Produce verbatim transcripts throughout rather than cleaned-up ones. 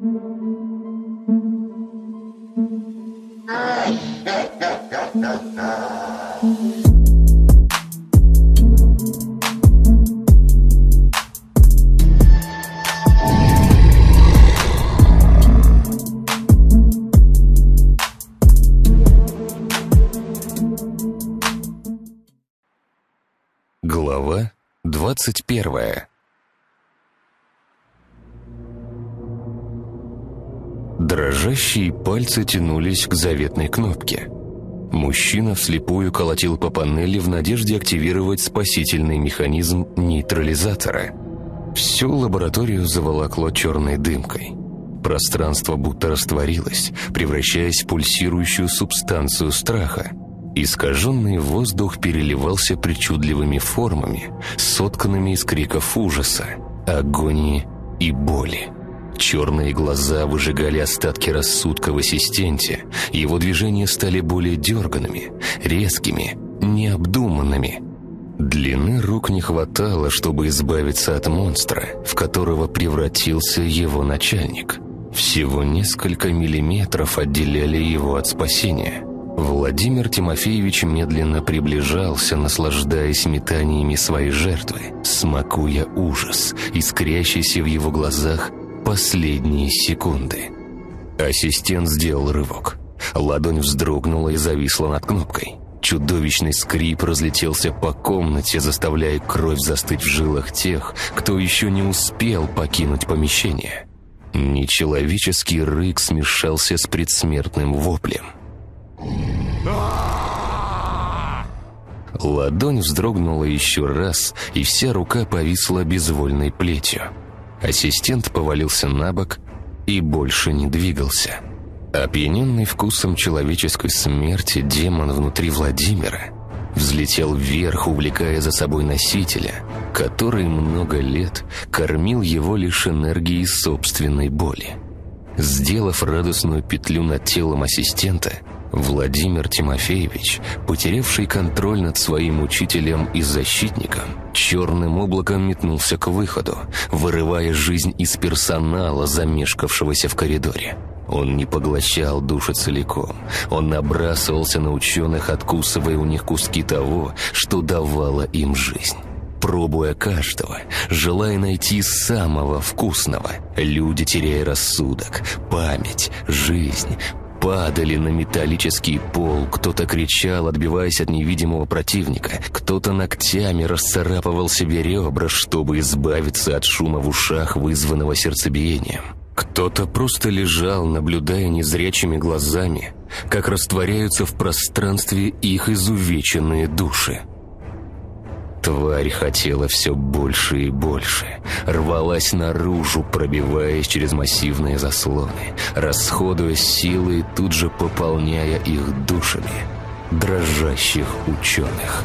Глава двадцать первая. Дрожащие пальцы тянулись к заветной кнопке. Мужчина вслепую колотил по панели в надежде активировать спасительный механизм нейтрализатора. Всю лабораторию заволокло черной дымкой. Пространство будто растворилось, превращаясь в пульсирующую субстанцию страха. Искаженный воздух переливался причудливыми формами, сотканными из криков ужаса, агонии и боли. Черные глаза выжигали остатки рассудка в ассистенте, его движения стали более дерганными, резкими, необдуманными. Длины рук не хватало, чтобы избавиться от монстра, в которого превратился его начальник. Всего несколько миллиметров отделяли его от спасения. Владимир Тимофеевич медленно приближался, наслаждаясь метаниями своей жертвы, смакуя ужас, искрящийся в его глазах последние секунды. Ассистент сделал рывок. Ладонь вздрогнула и зависла над кнопкой. Чудовищный скрип разлетелся по комнате, заставляя кровь застыть в жилах тех, кто еще не успел покинуть помещение. Нечеловеческий рык смешался с предсмертным воплем. Ладонь вздрогнула еще раз, и вся рука повисла безвольной плетью. Ассистент повалился на бок и больше не двигался. Опьяненный вкусом человеческой смерти демон внутри Владимира взлетел вверх, увлекая за собой носителя, который много лет кормил его лишь энергией собственной боли. Сделав радостную петлю над телом ассистента, Владимир Тимофеевич, потерявший контроль над своим учителем и защитником, черным облаком метнулся к выходу, вырывая жизнь из персонала, замешкавшегося в коридоре. Он не поглощал души целиком, он набрасывался на ученых, откусывая у них куски того, что давало им жизнь. Пробуя каждого, желая найти самого вкусного, люди, теряя рассудок, память, жизнь, падали на металлический пол, кто-то кричал, отбиваясь от невидимого противника, кто-то ногтями расцарапывал себе ребра, чтобы избавиться от шума в ушах, вызванного сердцебиением. Кто-то просто лежал, наблюдая незрячими глазами, как растворяются в пространстве их изувеченные души. Тварь хотела все больше и больше, рвалась наружу, пробиваясь через массивные заслоны, расходуя силы и тут же пополняя их душами дрожащих ученых.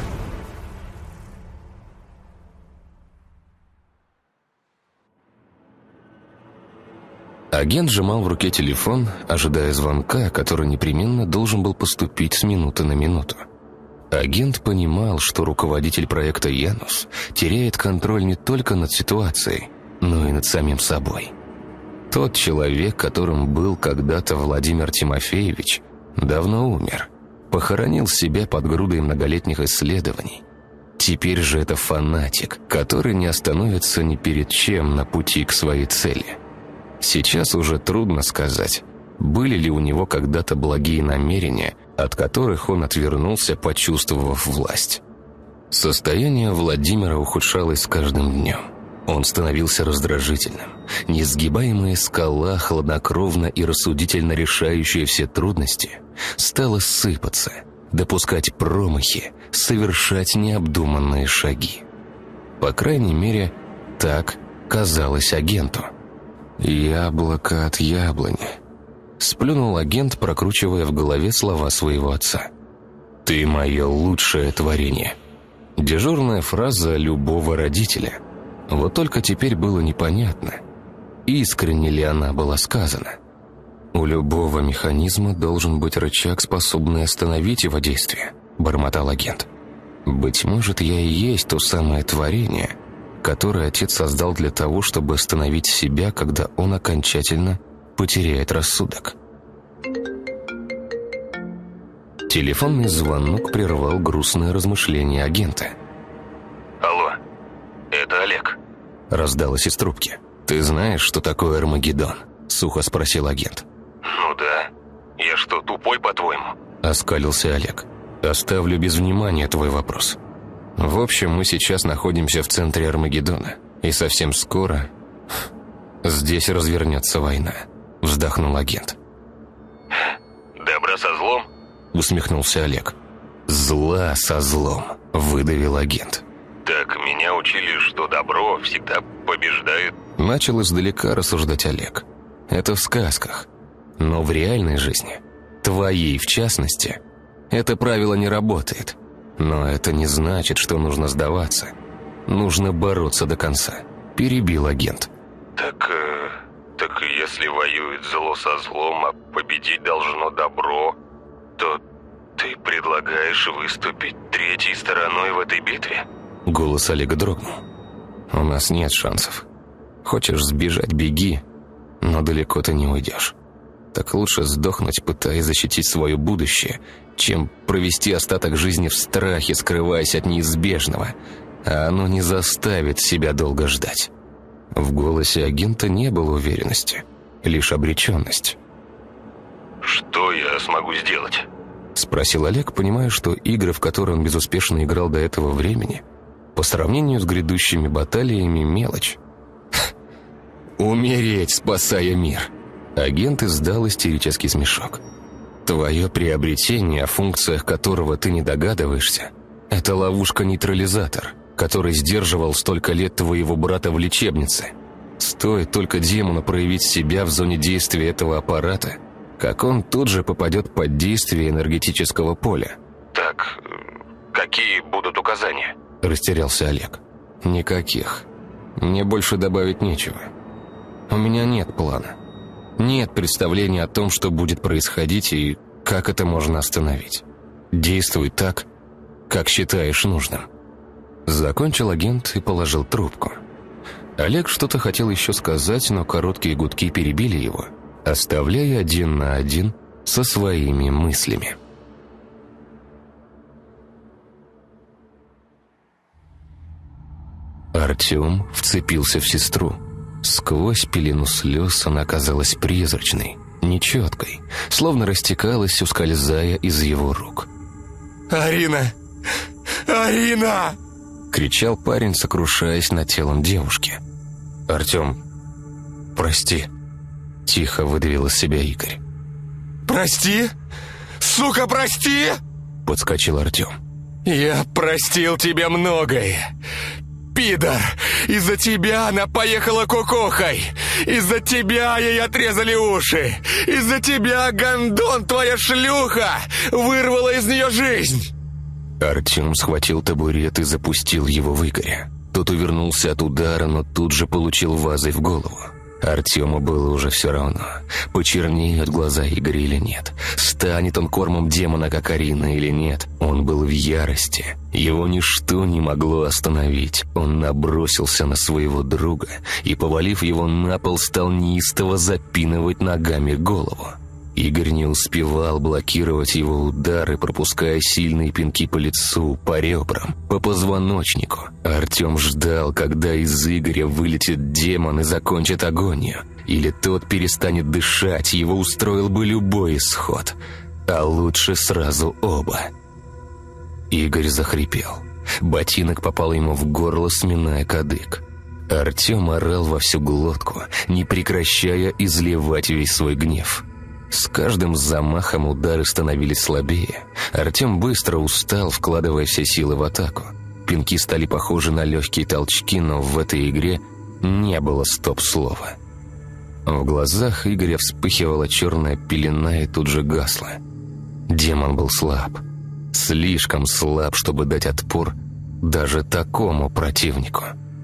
Агент сжимал в руке телефон, ожидая звонка, который непременно должен был поступить с минуты на минуту. Агент понимал, что руководитель проекта «Янус» теряет контроль не только над ситуацией, но и над самим собой. Тот человек, которым был когда-то Владимир Тимофеевич, давно умер, похоронил себя под грудой многолетних исследований. Теперь же это фанатик, который не остановится ни перед чем на пути к своей цели. Сейчас уже трудно сказать, были ли у него когда-то благие намерения, от которых он отвернулся, почувствовав власть. Состояние Владимира ухудшалось с каждым днем. Он становился раздражительным. Несгибаемая скала, хладнокровно и рассудительно решающая все трудности, стала сыпаться, допускать промахи, совершать необдуманные шаги. По крайней мере, так казалось агенту. «Яблоко от яблони», — сплюнул агент, прокручивая в голове слова своего отца. «Ты мое лучшее творение». Дежурная фраза любого родителя. Вот только теперь было непонятно, искренне ли она была сказана. «У любого механизма должен быть рычаг, способный остановить его действие», — бормотал агент. «Быть может, я и есть то самое творение, которое отец создал для того, чтобы остановить себя, когда он окончательно потеряет рассудок. Телефонный звонок прервал грустное размышление агента. «Алло, это Олег», — раздалось из трубки. «Ты знаешь, что такое Армагеддон?» — сухо спросил агент. «Ну да. Я что, тупой, по-твоему?» — оскалился Олег. «Оставлю без внимания твой вопрос. В общем, мы сейчас находимся в центре Армагеддона, и совсем скоро здесь развернется война», — вздохнул агент. «Добра со злом?» — усмехнулся Олег. «Зла со злом», — выдавил агент. «Так меня учили, что добро всегда побеждает». Начал издалека рассуждать Олег. «Это в сказках. Но в реальной жизни, твоей в частности, это правило не работает. Но это не значит, что нужно сдаваться. Нужно бороться до конца», — перебил агент. «Так, э, так если воюет зло со злом, а победить должно добро, то ты предлагаешь выступить третьей стороной в этой битве?» Голос Олега дрогнул. «У нас нет шансов. Хочешь сбежать — беги, но далеко ты не уйдешь. Так лучше сдохнуть, пытаясь защитить свое будущее, чем провести остаток жизни в страхе, скрываясь от неизбежного, а оно не заставит себя долго ждать». В голосе агента не было уверенности, лишь обреченность. «Что я смогу сделать?» — спросил Олег, понимая, что игры, в которые он безуспешно играл до этого времени, по сравнению с грядущими баталиями, мелочь. «Умереть, спасая мир!» Агент издал истерический смешок. «Твое приобретение, о функциях которого ты не догадываешься, это ловушка-нейтрализатор, который сдерживал столько лет твоего брата в лечебнице. Стоит только демону проявить себя в зоне действия этого аппарата, как он тут же попадет под действие энергетического поля». «Так, какие будут указания?» — растерялся Олег. «Никаких. Мне больше добавить нечего. У меня нет плана. Нет представления о том, что будет происходить и как это можно остановить. Действуй так, как считаешь нужным». Закончил агент и положил трубку. Олег что-то хотел еще сказать, но короткие гудки перебили его, оставляя один на один со своими мыслями. Артем вцепился в сестру. Сквозь пелену слез она казалась призрачной, нечеткой, словно растекалась, ускользая из его рук. «Арина! Арина!» — кричал парень, сокрушаясь над телом девушки. «Артем, прости!» — тихо выдавил из себя Игорь. «Прости? Сука, прости!» — подскочил Артем. «Я простил тебе многое. Пидор! Из-за тебя она поехала кукухой! Из-за тебя ей отрезали уши! Из-за тебя, гондон, твоя шлюха, вырвала из нее жизнь!» Артем схватил табурет и запустил его в Игоря. Тот увернулся от удара, но тут же получил вазой в голову. Артему было уже все равно, почернеют глаза Игоря или нет, станет он кормом демона, как Арина, или нет. Он был в ярости, его ничто не могло остановить. Он набросился на своего друга и, повалив его на пол, стал неистово запинывать ногами голову. Игорь не успевал блокировать его удары, пропуская сильные пинки по лицу, по ребрам, по позвоночнику. Артем ждал, когда из Игоря вылетит демон и закончит агонию. Или тот перестанет дышать, его устроил бы любой исход. А лучше сразу оба. Игорь захрипел. Ботинок попал ему в горло, сминая кадык. Артем орал во всю глотку, не прекращая изливать весь свой гнев. С каждым замахом удары становились слабее. Артем быстро устал, вкладывая все силы в атаку. Пинки стали похожи на легкие толчки, но в этой игре не было стоп-слова. В глазах Игоря вспыхивала черная пелена и тут же гасла. Демон был слаб. Слишком слаб, чтобы дать отпор даже такому противнику.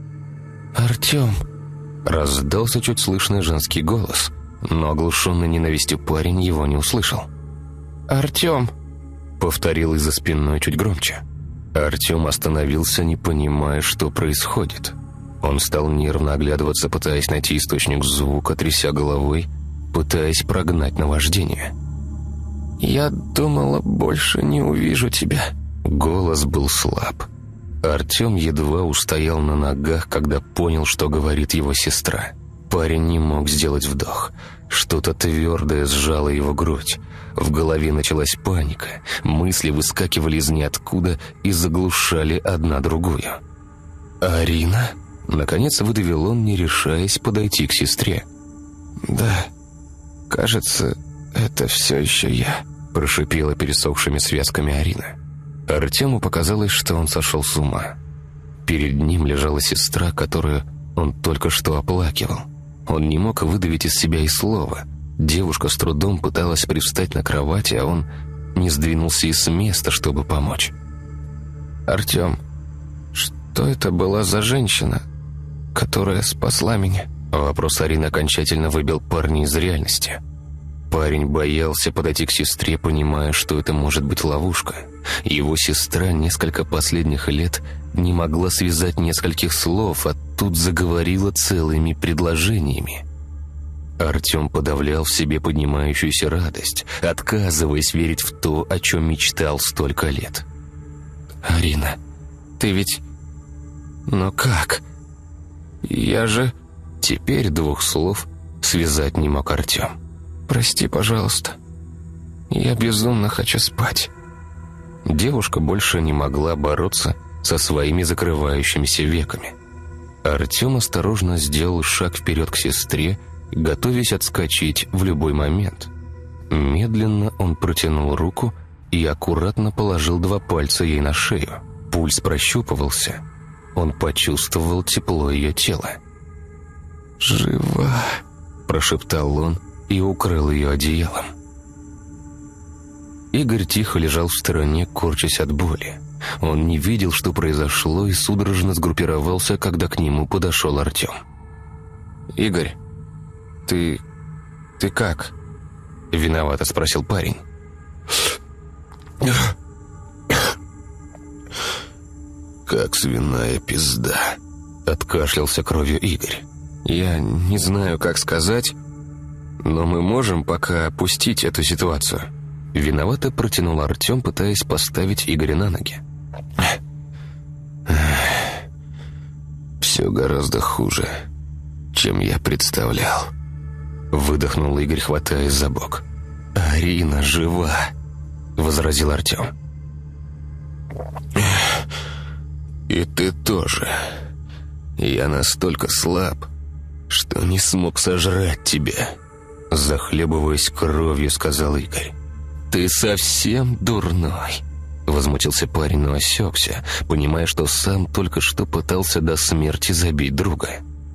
«Артем!» — раздался чуть слышный женский голос, но оглушенный ненавистью парень его не услышал. «Артем!» — повторил из-за спиной чуть громче. Артем остановился, не понимая, что происходит. Он стал нервно оглядываться, пытаясь найти источник звука, тряся головой, пытаясь прогнать наваждение. «Я думала, больше не увижу тебя». Голос был слаб. Артем едва устоял на ногах, когда понял, что говорит его сестра. Парень не мог сделать вдох. Что-то твердое сжало его грудь. В голове началась паника. Мысли выскакивали из ниоткуда и заглушали одна другую. «Арина?» Наконец выдавил он, не решаясь подойти к сестре. «Да, кажется, это все еще я», прошипела пересохшими связками Арина. Артему показалось, что он сошел с ума. Перед ним лежала сестра, которую он только что оплакивал. Он не мог выдавить из себя и слова. Девушка с трудом пыталась привстать на кровати, а он не сдвинулся и с места, чтобы помочь. «Артем, что это была за женщина, которая спасла меня?» Вопрос Арины окончательно выбил парня из реальности. Парень боялся подойти к сестре, понимая, что это может быть ловушка. Его сестра несколько последних лет не могла связать нескольких слов, а тут заговорила целыми предложениями. Артем подавлял в себе поднимающуюся радость, отказываясь верить в то, о чем мечтал столько лет. «Арина, ты ведь... Но как? Я же...» Теперь двух слов связать не мог Артем. «Прости, пожалуйста. Я безумно хочу спать». Девушка больше не могла бороться со своими закрывающимися веками. Артем осторожно сделал шаг вперед к сестре, готовясь отскочить в любой момент. Медленно он протянул руку и аккуратно положил два пальца ей на шею. Пульс прощупывался. Он почувствовал тепло ее тела. «Жива», – прошептал он и укрыл ее одеялом. Игорь тихо лежал в стороне, корчась от боли. Он не видел, что произошло, и судорожно сгруппировался, когда к нему подошел Артем. «Игорь, ты... ты как?» – виновато спросил парень. «Как свиная пизда», – откашлялся кровью Игорь. «Я не знаю, как сказать, но мы можем пока опустить эту ситуацию». Виновато протянул Артем, пытаясь поставить Игоря на ноги. «Все гораздо хуже, чем я представлял», — выдохнул Игорь, хватаясь за бок. «Арина жива», — возразил Артем. «И ты тоже. Я настолько слаб, что не смог сожрать тебя», — захлебываясь кровью, сказал Игорь. «Ты совсем дурной», — возмутился парень, но осекся, понимая, что сам только что пытался до смерти забить друга.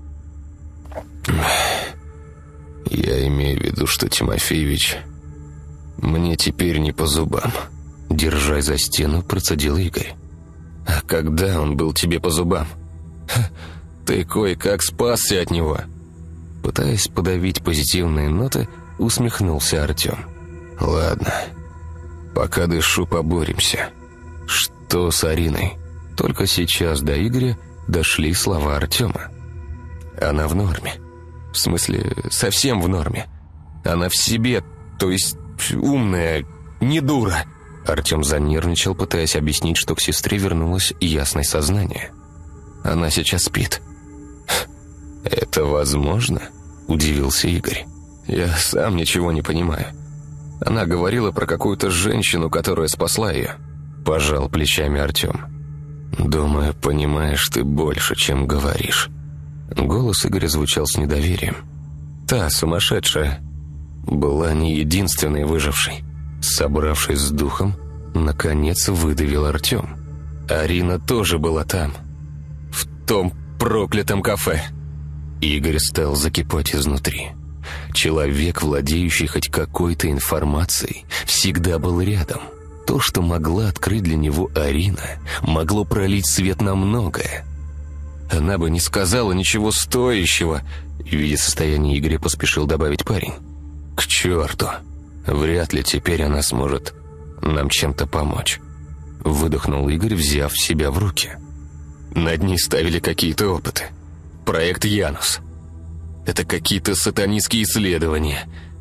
«Я имею в виду, что Тимофеевич мне теперь не по зубам», — держась за стену, процедил Игорь. «А когда он был тебе по зубам? Ты кое-как спасся от него». Пытаясь подавить позитивные ноты, усмехнулся Артем. «Ладно, пока дышу, поборемся». «Что с Ариной?» Только сейчас до Игоря дошли слова Артема. «Она в норме. В смысле, совсем в норме. Она в себе, то есть умная, не дура». Артем занервничал, пытаясь объяснить, что к сестре вернулось ясное сознание. «Она сейчас спит». «Это возможно?» – удивился Игорь. «Я сам ничего не понимаю. Она говорила про какую-то женщину, которая спасла ее». Пожал плечами Артем. «Думаю, понимаешь ты больше, чем говоришь». Голос Игоря звучал с недоверием. «Та сумасшедшая была не единственной выжившей». Собравшись с духом, наконец выдавил Артем. «Арина тоже была там, в том проклятом кафе». Игорь стал закипать изнутри. Человек, владеющий хоть какой-то информацией, всегда был рядом. То, что могла открыть для него Арина, могло пролить свет на многое. «Она бы не сказала ничего стоящего», — видя состояние Игоря, поспешил добавить парень. «К черту! Вряд ли теперь она сможет нам чем-то помочь», — выдохнул Игорь, взяв себя в руки. «Над ней ставили какие-то опыты. Проект Янус. Это какие-то сатанистские исследования.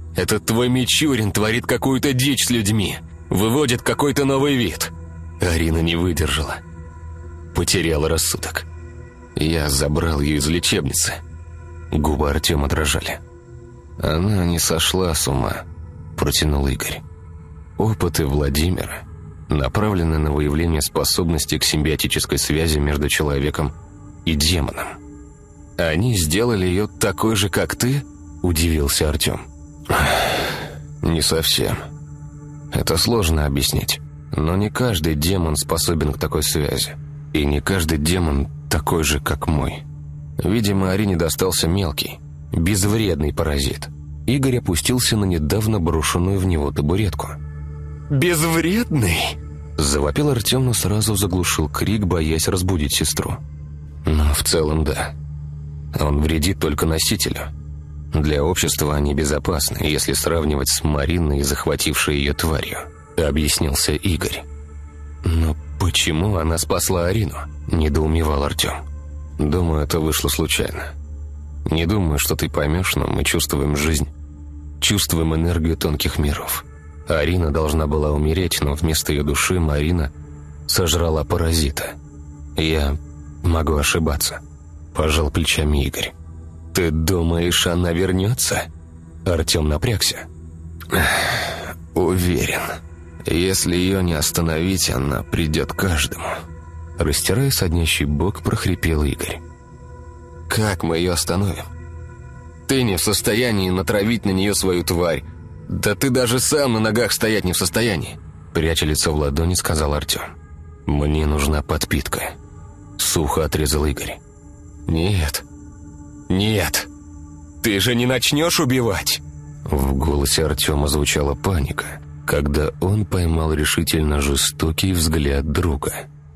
Этот твой Мичурин творит какую-то дичь с людьми, выводит какой-то новый вид». Арина не выдержала. Потеряла рассудок. Я забрал ее из лечебницы. Губы Артема дрожали. «Она не сошла с ума», — протянул Игорь. «Опыты Владимира направлены на выявление способности к симбиотической связи между человеком и демоном. Они сделали ее такой же, как ты?» — удивился Артем. «Не совсем. Это сложно объяснить. Но не каждый демон способен к такой связи. И не каждый демон такой же, как мой. Видимо, Арине достался мелкий, безвредный паразит». Игорь опустился на недавно брошенную в него табуретку. «Безвредный?» — завопил Артем, но сразу заглушил крик, боясь разбудить сестру. «Но в целом да. Он вредит только носителю. Для общества они безопасны, если сравнивать с Мариной, захватившей ее тварью», — объяснился Игорь. «Но почему она спасла Арину?» — недоумевал Артем. «Думаю, это вышло случайно. Не думаю, что ты поймешь, но мы чувствуем жизнь, чувствуем энергию тонких миров. Арина должна была умереть, но вместо ее души Марина сожрала паразита. Я могу ошибаться», — пожал плечами Игорь. «Ты думаешь, она вернется?» Артем напрягся. «Уверен. Если ее не остановить, она придет к каждому». Растирая соднящий бок, прохрипел Игорь. «Как мы ее остановим? Ты не в состоянии натравить на нее свою тварь. Да ты даже сам на ногах стоять не в состоянии», — пряча лицо в ладони, сказал Артем. «Мне нужна подпитка», — сухо отрезал Игорь. «Нет, нет, ты же не начнешь убивать!» В голосе Артема звучала паника, когда он поймал решительно жестокий взгляд друга.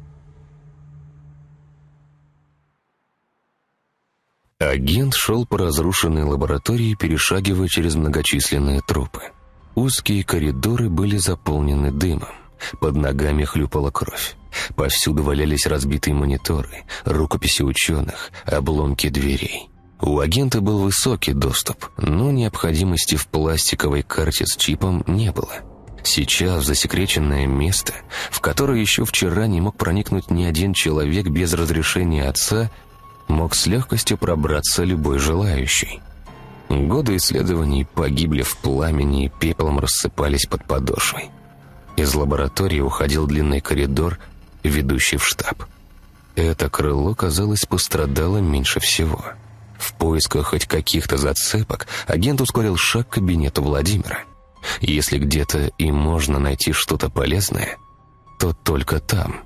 Агент шел по разрушенной лаборатории, перешагивая через многочисленные трупы. Узкие коридоры были заполнены дымом. Под ногами хлюпала кровь. Повсюду валялись разбитые мониторы, рукописи ученых, обломки дверей. У агента был высокий доступ, но необходимости в пластиковой карте с чипом не было. Сейчас в засекреченное место, в которое еще вчера не мог проникнуть ни один человек без разрешения отца, мог с легкостью пробраться любой желающий. Годы исследований погибли в пламени и пеплом рассыпались под подошвой. Из лаборатории уходил длинный коридор, ведущий в штаб. Это крыло, казалось, пострадало меньше всего. В поисках хоть каких-то зацепок агент ускорил шаг к кабинету Владимира. Если где-то и можно найти что-то полезное, то только там.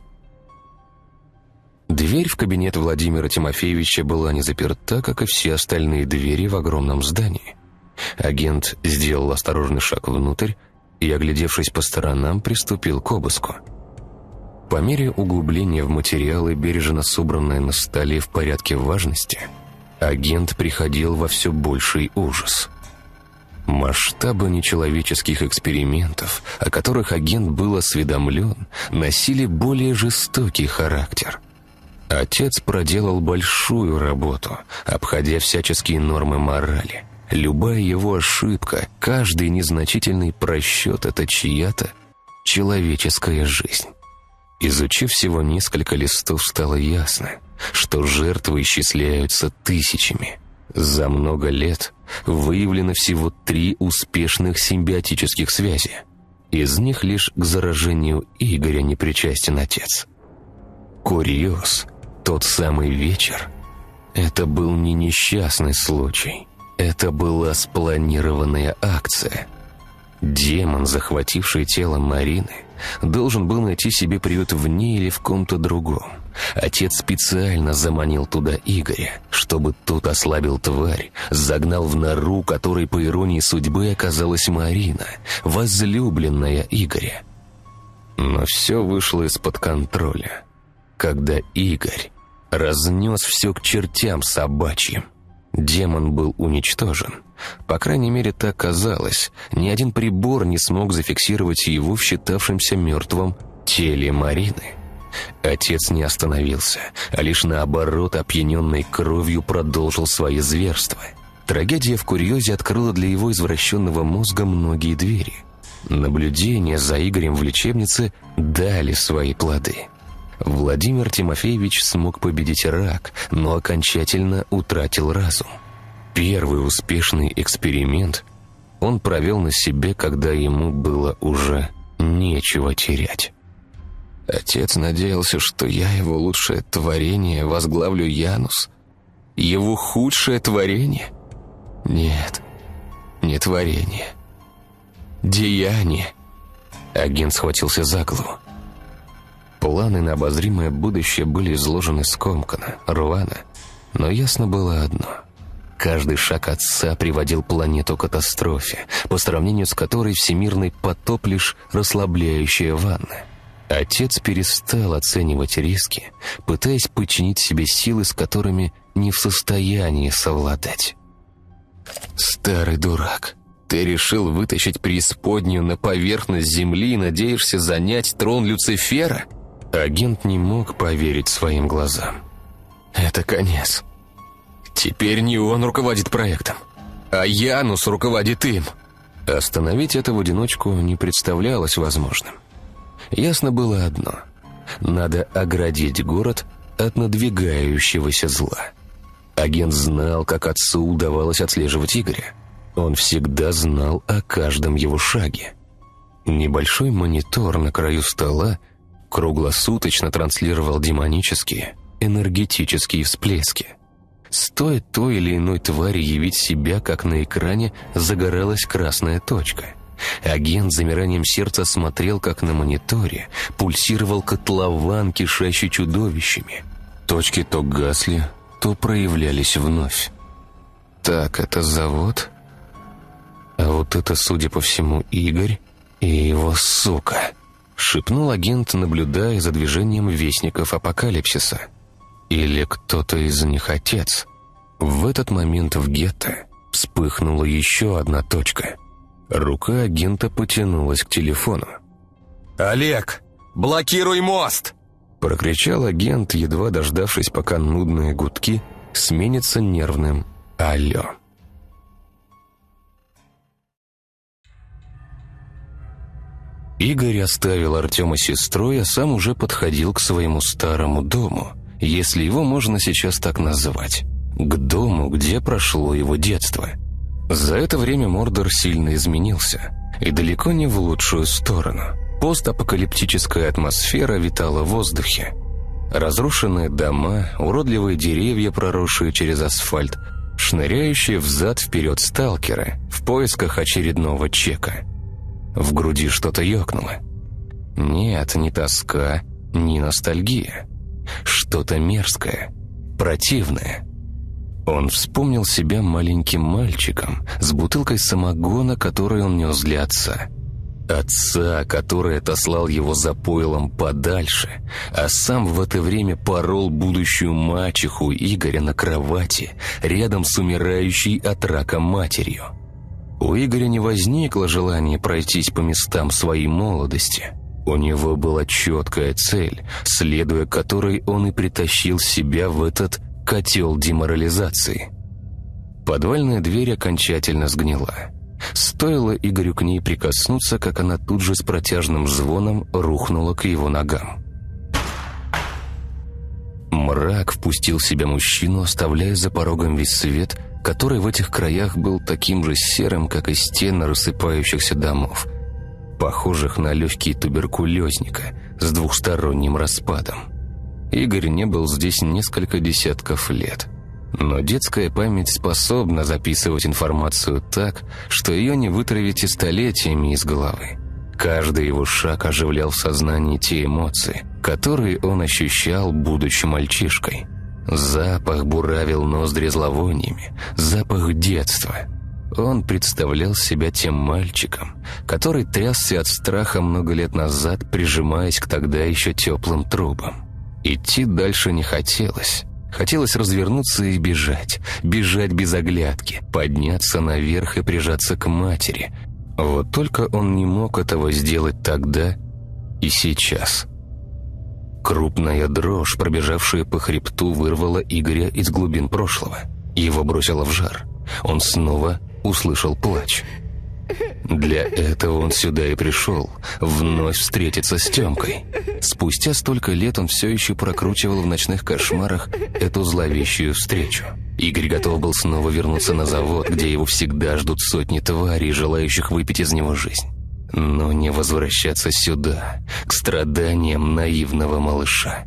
Дверь в кабинет Владимира Тимофеевича была не заперта, как и все остальные двери в огромном здании. Агент сделал осторожный шаг внутрь и, оглядевшись по сторонам, приступил к обыску. По мере углубления в материалы, бережно собранные на столе в порядке важности, агент приходил во все больший ужас. Масштабы нечеловеческих экспериментов, о которых агент был осведомлен, носили более жестокий характер. Отец проделал большую работу, обходя всяческие нормы морали. Любая его ошибка, каждый незначительный просчет — это чья-то человеческая жизнь. Изучив всего несколько листов, стало ясно, что жертвы исчисляются тысячами. За много лет выявлено всего три успешных симбиотических связи. Из них лишь к заражению Игоря не причастен отец. Курьез, тот самый вечер, это был не несчастный случай. Это была спланированная акция. Демон, захвативший тело Марины, должен был найти себе приют в ней или в ком-то другом. Отец специально заманил туда Игоря, чтобы тот ослабил тварь, загнал в нору, которой, по иронии судьбы, оказалась Марина, возлюбленная Игоря. Но все вышло из-под контроля, когда Игорь разнес все к чертям собачьим. Демон был уничтожен. По крайней мере, так казалось. Ни один прибор не смог зафиксировать его в считавшемся мертвом теле Марины. Отец не остановился, а лишь наоборот, опьяненный кровью, продолжил свои зверства. Трагедия в Курьезе открыла для его извращенного мозга многие двери. Наблюдения за Игорем в лечебнице дали свои плоды. Владимир Тимофеевич смог победить рак, но окончательно утратил разум. Первый успешный эксперимент он провел на себе, когда ему было уже нечего терять. Отец надеялся, что я его лучшее творение возглавлю Янус. Его худшее творение? Нет, не творение. Деяние. Агент схватился за голову. Планы на обозримое будущее были изложены скомканно, рвано, но ясно было одно. Каждый шаг отца приводил планету к катастрофе, по сравнению с которой всемирный потоп лишь расслабляющая ванна. Отец перестал оценивать риски, пытаясь подчинить себе силы, с которыми не в состоянии совладать. «Старый дурак, ты решил вытащить преисподнюю на поверхность Земли и надеешься занять трон Люцифера?» Агент не мог поверить своим глазам. «Это конец. Теперь не он руководит проектом, а Янус руководит им». Остановить это в одиночку не представлялось возможным. Ясно было одно: надо оградить город от надвигающегося зла. Агент знал, как отцу удавалось отслеживать Игоря. Он всегда знал о каждом его шаге. Небольшой монитор на краю стола круглосуточно транслировал демонические, энергетические всплески. Стоит той или иной твари явить себя, как на экране загоралась красная точка. Агент с замиранием сердца смотрел, как на мониторе пульсировал котлован, кишащий чудовищами. Точки то гасли, то проявлялись вновь. Так, это завод? А вот это, судя по всему, Игорь и его сука. Шепнул агент, наблюдая за движением вестников апокалипсиса. Или кто-то из них отец. В этот момент в гетто вспыхнула еще одна точка. Рука агента потянулась к телефону. «Олег, блокируй мост!» Прокричал агент, едва дождавшись, пока нудные гудки сменятся нервным «Алло». Игорь оставил Артема с сестрой, а сам уже подходил к своему старому дому, если его можно сейчас так называть, к дому, где прошло его детство. За это время Мордор сильно изменился, и далеко не в лучшую сторону. Постапокалиптическая атмосфера витала в воздухе. Разрушенные дома, уродливые деревья, проросшие через асфальт, шныряющие взад-вперед сталкеры в поисках очередного чека. В груди что-то ёкнуло. Нет, не тоска, не ностальгия. Что-то мерзкое, противное. Он вспомнил себя маленьким мальчиком с бутылкой самогона, которую он нес для отца. Отца, который отослал его за пойлом подальше, а сам в это время порол будущую мачеху Игоря на кровати рядом с умирающей от рака матерью. У Игоря не возникло желания пройтись по местам своей молодости. У него была четкая цель, следуя которой он и притащил себя в этот котел деморализации. Подвальная дверь окончательно сгнила. Стоило Игорю к ней прикоснуться, как она тут же с протяжным звоном рухнула к его ногам. Мрак впустил в себя мужчину, оставляя за порогом весь свет, который в этих краях был таким же серым, как и стены рассыпающихся домов, похожих на легкие туберкулезника с двухсторонним распадом. Игорь не был здесь несколько десятков лет, но детская память способна записывать информацию так, что ее не вытравите столетиями из головы. Каждый его шаг оживлял в сознании те эмоции, которые он ощущал, будучи мальчишкой. Запах буравил ноздри зловониями, запах детства. Он представлял себя тем мальчиком, который трясся от страха много лет назад, прижимаясь к тогда еще теплым трубам. Идти дальше не хотелось. Хотелось развернуться и бежать, бежать без оглядки, подняться наверх и прижаться к матери. Вот только он не мог этого сделать тогда и сейчас. Крупная дрожь, пробежавшая по хребту, вырвала Игоря из глубин прошлого. Его бросило в жар. он снова услышал плач. Для этого он сюда и пришел, вновь встретиться с Тёмкой. Спустя столько лет он все еще прокручивал в ночных кошмарах эту зловещую встречу. Игорь готов был снова вернуться на завод, где его всегда ждут сотни тварей, желающих выпить из него жизнь. Но не возвращаться сюда, к страданиям наивного малыша.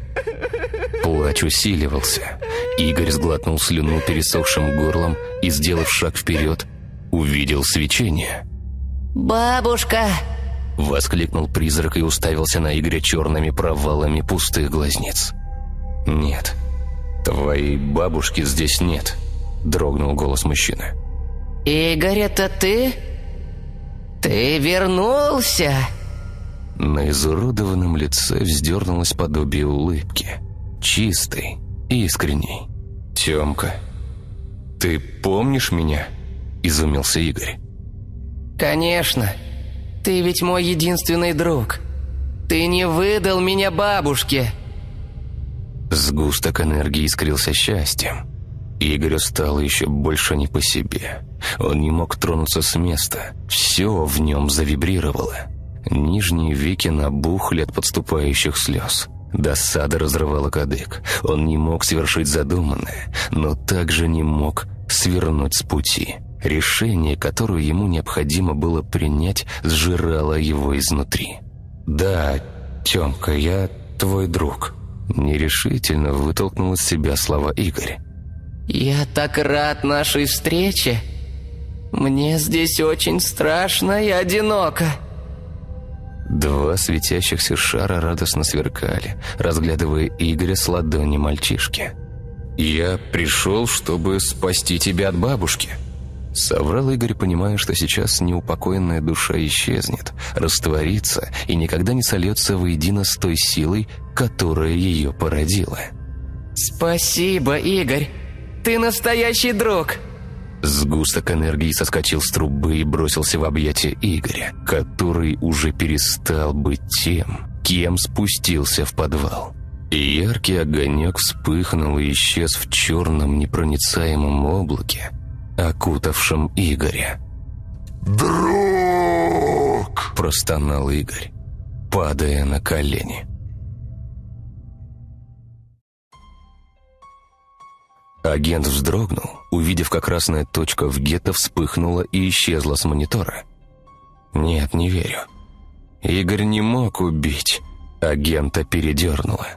Плач усиливался. Игорь сглотнул слюну пересохшим горлом и, сделав шаг вперед, увидел свечение. «Бабушка!» — воскликнул призрак и уставился на Игоря черными провалами пустых глазниц. «Нет, твоей бабушки здесь нет», — дрогнул голос мужчины. «Игорь, это ты? Ты вернулся?» На изуродованном лице вздернулось подобие улыбки, чистой и искренней. «Тёмка, ты помнишь меня?» — изумился Игорь. «Конечно. Ты ведь мой единственный друг. Ты не выдал меня бабушке». Сгусток энергии искрился счастьем. Игорю стало еще больше не по себе. Он не мог тронуться с места. Все в нем завибрировало. Нижние веки набухли от подступающих слез. Досада разрывала кадык. Он не мог совершить задуманное, но также не мог свернуть с пути. Решение, которое ему необходимо было принять, сжирало его изнутри. «Да, Тёмка, я твой друг», — нерешительно вытолкнул из себя слова Игорь. «Я так рад нашей встрече. Мне здесь очень страшно и одиноко». Два светящихся шара радостно сверкали, разглядывая Игоря с ладони мальчишки. «Я пришел, чтобы спасти тебя от бабушки», — соврал Игорь, понимая, что сейчас неупокоенная душа исчезнет, растворится и никогда не сольется воедино с той силой, которая ее породила. «Спасибо, Игорь. Ты настоящий друг!» Сгусток энергии соскочил с трубы и бросился в объятия Игоря, который уже перестал быть тем, кем спустился в подвал. И яркий огонек вспыхнул и исчез в черном непроницаемом облаке, окутавшем Игоря. «Друг!» – простонал Игорь, падая на колени. Агент вздрогнул, увидев, как красная точка в гетто вспыхнула и исчезла с монитора. «Нет, не верю. Игорь не мог убить». Агента передернуло.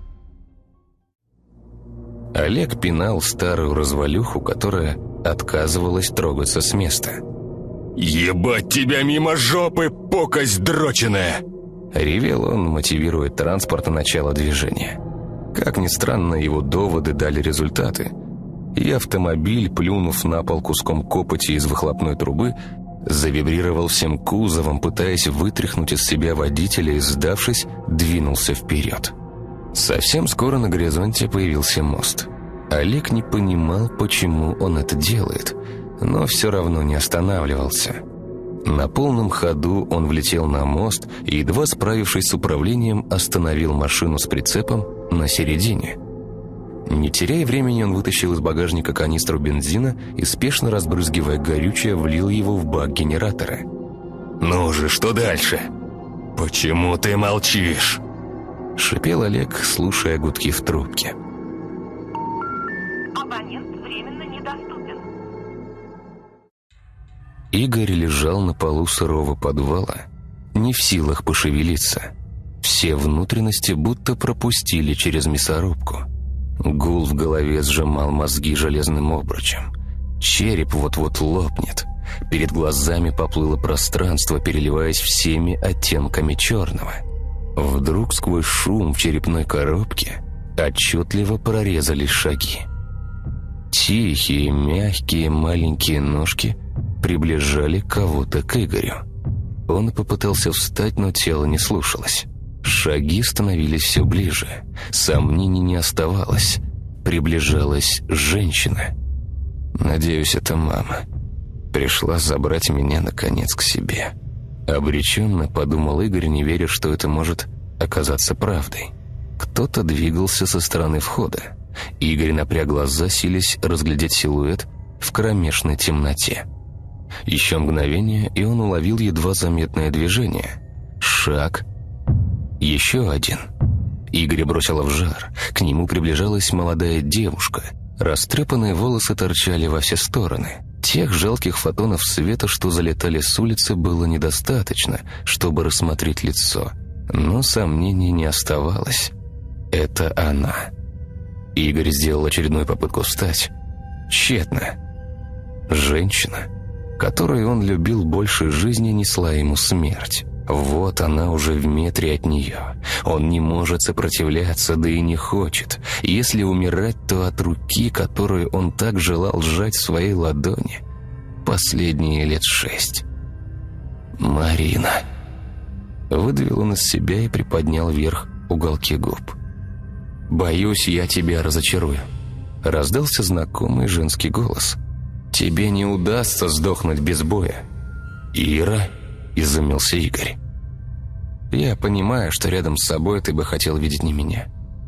Олег пинал старую развалюху, которая отказывалась трогаться с места. «Ебать тебя мимо жопы, покость дроченая!» Ревел он, мотивируя транспорт на начало движения. Как ни странно, его доводы дали результаты, и автомобиль, плюнув на пол куском копоти из выхлопной трубы, завибрировал всем кузовом, пытаясь вытряхнуть из себя водителя и, сдавшись, двинулся вперед. Совсем скоро на горизонте появился мост. Олег не понимал, почему он это делает, но все равно не останавливался. На полном ходу он влетел на мост и, едва справившись с управлением, остановил машину с прицепом на середине. Не теряя времени, он вытащил из багажника канистру бензина и, спешно разбрызгивая горючее, влил его в бак генератора. «Ну же, что дальше? Почему ты молчишь?» — шипел Олег, слушая гудки в трубке. Абонент временно недоступен. Игорь лежал на полу сырого подвала, не в силах пошевелиться. Все внутренности будто пропустили через мясорубку. Гул в голове сжимал мозги железным обручем. Череп вот-вот лопнет. Перед глазами поплыло пространство, переливаясь всеми оттенками черного. Вдруг сквозь шум в черепной коробке отчетливо прорезались шаги. Тихие, мягкие, маленькие ножки приближали кого-то к Игорю. Он попытался встать, но тело не слушалось. Шаги становились все ближе. Сомнений не оставалось. Приближалась женщина. «Надеюсь, это мама. Пришла забрать меня, наконец, к себе». Обреченно подумал Игорь, не веря, что это может оказаться правдой. Кто-то двигался со стороны входа. Игорь напряг глаза, силясь разглядеть силуэт в кромешной темноте. Еще мгновение, и он уловил едва заметное движение. Шаг. Еще один. Игоря бросило в жар. К нему приближалась молодая девушка. Растрепанные волосы торчали во все стороны. Тех жалких фотонов света, что залетали с улицы, было недостаточно, чтобы рассмотреть лицо. Но сомнений не оставалось. Это она. Игорь сделал очередную попытку встать. Тщетно. Женщина, которую он любил больше жизни, несла ему смерть. Вот она уже в метре от нее. Он не может сопротивляться, да и не хочет. Если умирать, то от руки, которую он так желал сжать в своей ладони последние лет шесть. «Марина!» Выдавил он из себя и приподнял вверх уголки губ. «Боюсь, я тебя разочарую». Раздался знакомый женский голос. «Тебе не удастся сдохнуть без боя». «Ира?» — изумился Игорь. «Я понимаю, что рядом с собой ты бы хотел видеть не меня.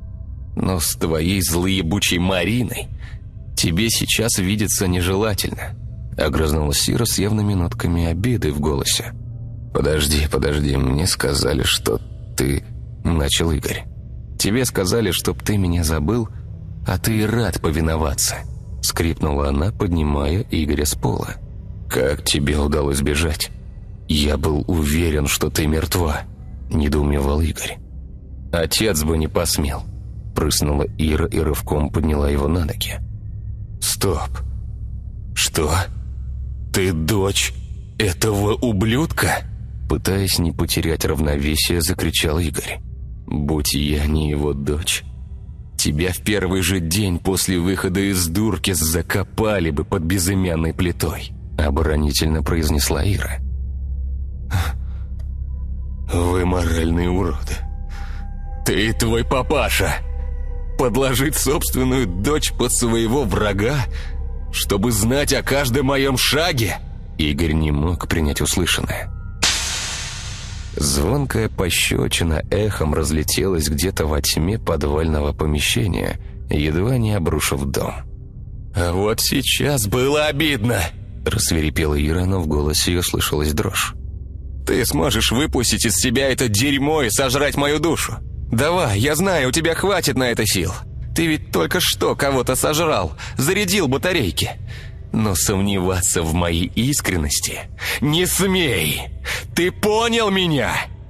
Но с твоей злоебучей Мариной тебе сейчас видеться нежелательно», — огрызнулась Ира с явными нотками обиды в голосе. «Подожди, подожди, мне сказали, что ты...» — начал Игорь. «Тебе сказали, чтоб ты меня забыл, а ты и рад повиноваться», — скрипнула она, поднимая Игоря с пола. «Как тебе удалось бежать?» «Я был уверен, что ты мертва», — недоумевал Игорь. «Отец бы не посмел», — прыснула Ира и рывком подняла его на ноги. «Стоп! Что? Ты дочь этого ублюдка?» Пытаясь не потерять равновесие, закричал Игорь. «Будь я не его дочь, тебя в первый же день после выхода из дурки закопали бы под безымянной плитой», — оборонительно произнесла Ира. «Вы моральные уроды. Ты и твой папаша. Подложить собственную дочь под своего врага, чтобы знать о каждом моем шаге?» Игорь не мог принять услышанное. Звонкая пощечина эхом разлетелась где-то во тьме подвального помещения, едва не обрушив дом. «А вот сейчас было обидно!» — рассвирепела Ира, но в голосе ее слышалась дрожь. «Ты сможешь выпустить из себя это дерьмо и сожрать мою душу? Давай, я знаю, у тебя хватит на это сил. Ты ведь только что кого-то сожрал, зарядил батарейки. Но сомневаться в моей искренности не смей! Ты понял меня?»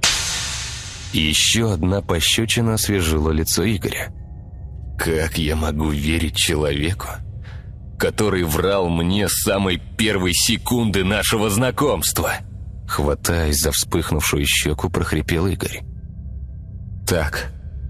Еще одна пощечина освежила лицо Игоря. «Как я могу верить человеку, который врал мне с самой первой секунды нашего знакомства?» Хватаясь за вспыхнувшую щеку, прохрипел Игорь. «Так,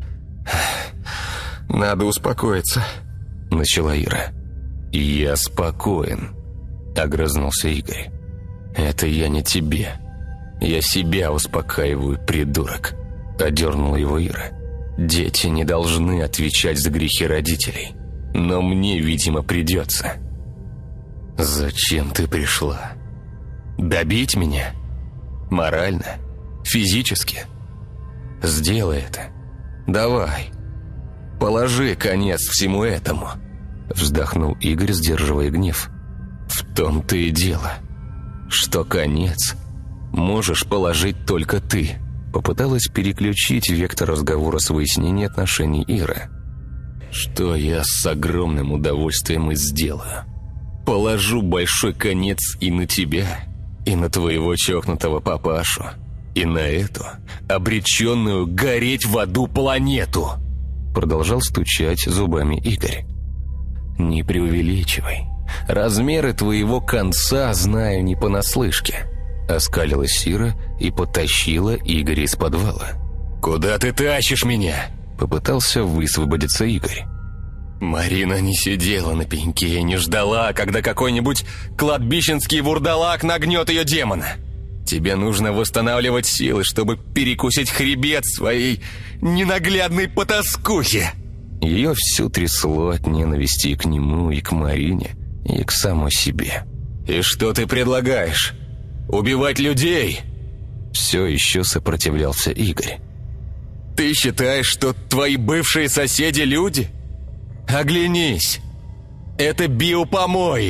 надо успокоиться», — начала Ира. «Я спокоен», — огрызнулся Игорь. «Это я не тебе. Я себя успокаиваю, придурок», — одернула его Ира. «Дети не должны отвечать за грехи родителей. Но мне, видимо, придется». «Зачем ты пришла? Добить меня? Морально? Физически? Сделай это. Давай. Положи конец всему этому», — вздохнул Игорь, сдерживая гнев. «В том-то и дело, что конец можешь положить только ты», — попыталась переключить вектор разговора с выяснения отношений Ира. «Что я с огромным удовольствием и сделаю. Положу большой конец и на тебя, и на твоего чокнутого папашу, и на эту обреченную гореть в аду планету», — продолжал стучать зубами Игорь. «Не преувеличивай. Размеры твоего конца знаю не понаслышке», — оскалилась Ира и потащила Игоря из подвала. «Куда ты тащишь меня?» — попытался высвободиться Игорь. «Марина не сидела на пеньке и не ждала, когда какой-нибудь кладбищенский вурдалак нагнет ее демона. Тебе нужно восстанавливать силы, чтобы перекусить хребет своей ненаглядной потаскухи». Ее всю трясло от ненависти и к нему, и к Марине, и к самой себе. «И что ты предлагаешь? Убивать людей?» Все еще сопротивлялся Игорь. «Ты считаешь, что твои бывшие соседи люди? Оглянись! Это биопомои!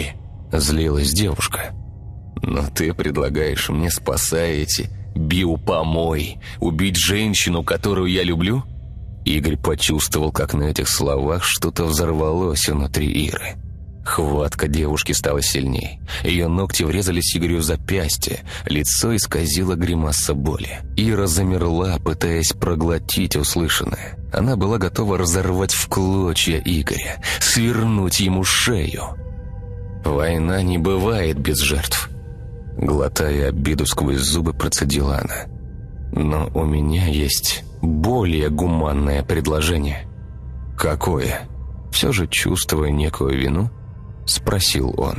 — злилась девушка. «Но ты предлагаешь мне, спасая эти биопомои, убить женщину, которую я люблю?» Игорь почувствовал, как на этих словах что-то взорвалось внутри Иры. Хватка девушки стала сильней. Ее ногти врезались Игорю в запястье, лицо исказило гримаса боли. Ира замерла, пытаясь проглотить услышанное. Она была готова разорвать в клочья Игоря, свернуть ему шею. «Война не бывает без жертв», — глотая обиду сквозь зубы, процедила она. «Но у меня есть более гуманное предложение». «Какое?» Все же, чувствуя некую вину, спросил он.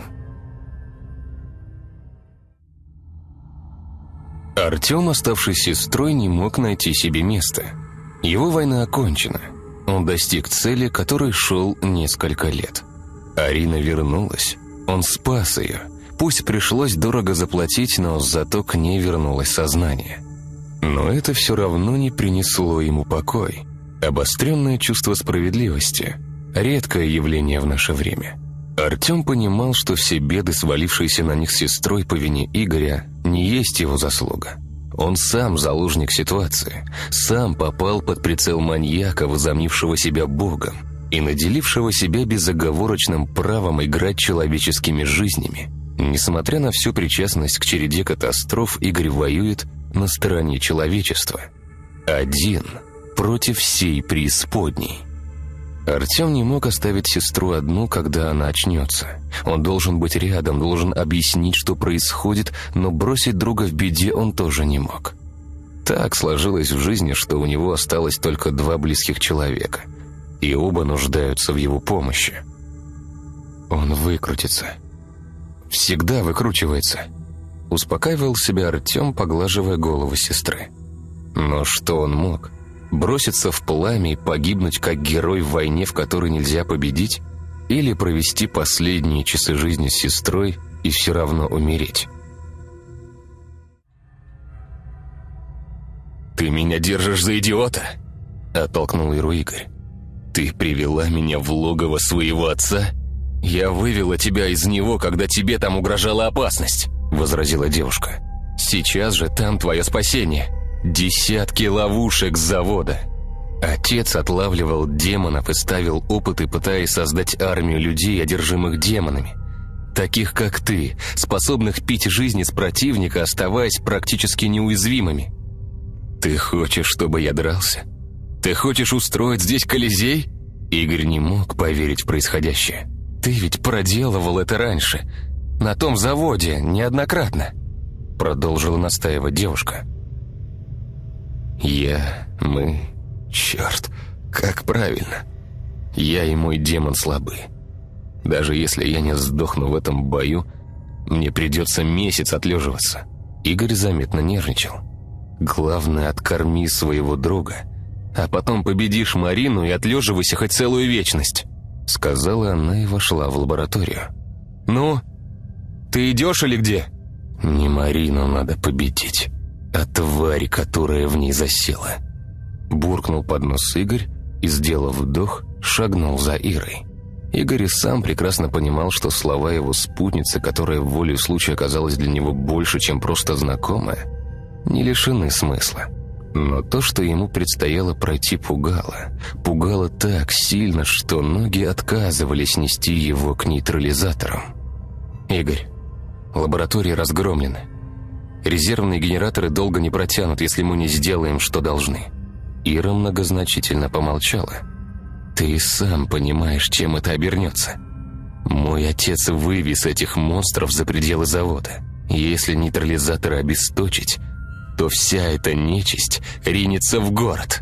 Артем, оставшись сестрой, не мог найти себе места. Его война окончена. Он достиг цели, к которой шел несколько лет. Арина вернулась. Он спас ее. Пусть пришлось дорого заплатить, но зато к ней вернулось сознание. Но это все равно не принесло ему покой. Обостренное чувство справедливости – редкое явление в наше время. Артем понимал, что все беды, свалившиеся на них сестрой по вине Игоря, не есть его заслуга. Он сам заложник ситуации, сам попал под прицел маньяка, возомнившего себя богом и наделившего себя безоговорочным правом играть человеческими жизнями. Несмотря на всю причастность к череде катастроф, Игорь воюет на стороне человечества. Один против всей преисподней. Артем не мог оставить сестру одну, когда она очнется. Он должен быть рядом, должен объяснить, что происходит, но бросить друга в беде он тоже не мог. Так сложилось в жизни, что у него осталось только два близких человека, и оба нуждаются в его помощи. Он выкрутится. Всегда выкручивается. Успокаивал себя Артем, поглаживая голову сестры. Но что он мог? Броситься в пламя и погибнуть как герой в войне, в которой нельзя победить? Или провести последние часы жизни с сестрой и все равно умереть? «Ты меня держишь за идиота?» — оттолкнул Иру Игорь. «Ты привела меня в логово своего отца? Я вывела тебя из него, когда тебе там угрожала опасность», — возразила девушка. «Сейчас же там твое спасение. Десятки ловушек с завода. Отец отлавливал демонов и ставил опыты, пытаясь создать армию людей, одержимых демонами. Таких, как ты, способных пить жизни с противника, оставаясь практически неуязвимыми. Ты хочешь, чтобы я дрался? Ты хочешь устроить здесь Колизей?» Игорь не мог поверить в происходящее. «Ты ведь проделывал это раньше. На том заводе, неоднократно», — продолжила настаивать девушка. «Я, мы, черт, как правильно. Я и мой демон слабы. Даже если я не сдохну в этом бою, мне придется месяц отлеживаться». Игорь заметно нервничал. «Главное, откорми своего друга, а потом победишь Марину и отлеживайся хоть целую вечность», — сказала она и вошла в лабораторию. «Ну, ты идешь или где?» «Не Марину надо победить, а тварь, которая в ней засела», — буркнул под нос Игорь и, сделав вдох, шагнул за Ирой. Игорь и сам прекрасно понимал, что слова его спутницы, которая волею случая оказалась для него больше, чем просто знакомая, не лишены смысла. Но то, что ему предстояло пройти, пугало. Пугало так сильно, что ноги отказывались нести его к нейтрализаторам. «Игорь, лаборатории разгромлены. Резервные генераторы долго не протянут, если мы не сделаем, что должны». Ира многозначительно помолчала. «Ты сам понимаешь, чем это обернется. Мой отец вывез этих монстров за пределы завода. Если нейтрализаторы обесточить, то вся эта нечисть ринется в город».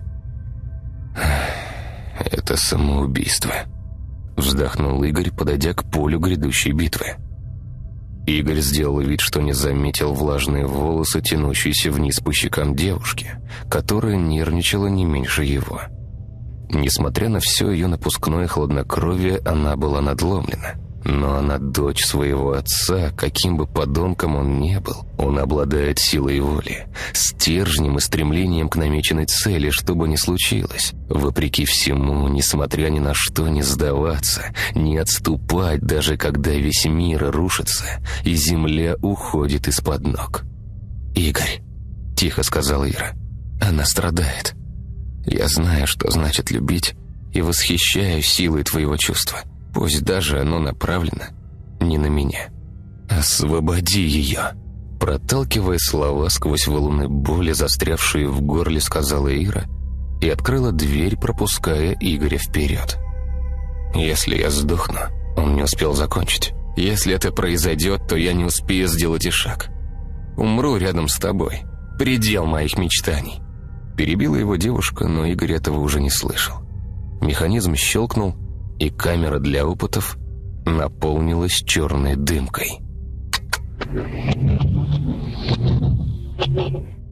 «Это самоубийство», — вздохнул Игорь, подойдя к полю грядущей битвы. Игорь сделал вид, что не заметил влажные волосы, тянущиеся вниз по щекам девушки, которая нервничала не меньше его. Несмотря на все ее напускное хладнокровие, она была надломлена. Но она дочь своего отца, каким бы подонком он ни был. Он обладает силой воли, стержнем и стремлением к намеченной цели, что бы ни случилось. Вопреки всему, несмотря ни на что, не сдаваться, не отступать, даже когда весь мир рушится и земля уходит из-под ног. «Игорь», — тихо сказала Ира, — «она страдает. Я знаю, что значит любить, и восхищаюсь силой твоего чувства. Пусть даже оно направлено не на меня. Освободи ее!» Проталкивая слова сквозь валуны боли, застрявшие в горле, сказала Ира и открыла дверь, пропуская Игоря вперед. «Если я сдохну...» Он не успел закончить. «Если это произойдет, то я не успею сделать и шаг. Умру рядом с тобой. Предел моих мечтаний». Перебила его девушка, но Игорь этого уже не слышал. Механизм щелкнул, и камера для опытов наполнилась черной дымкой.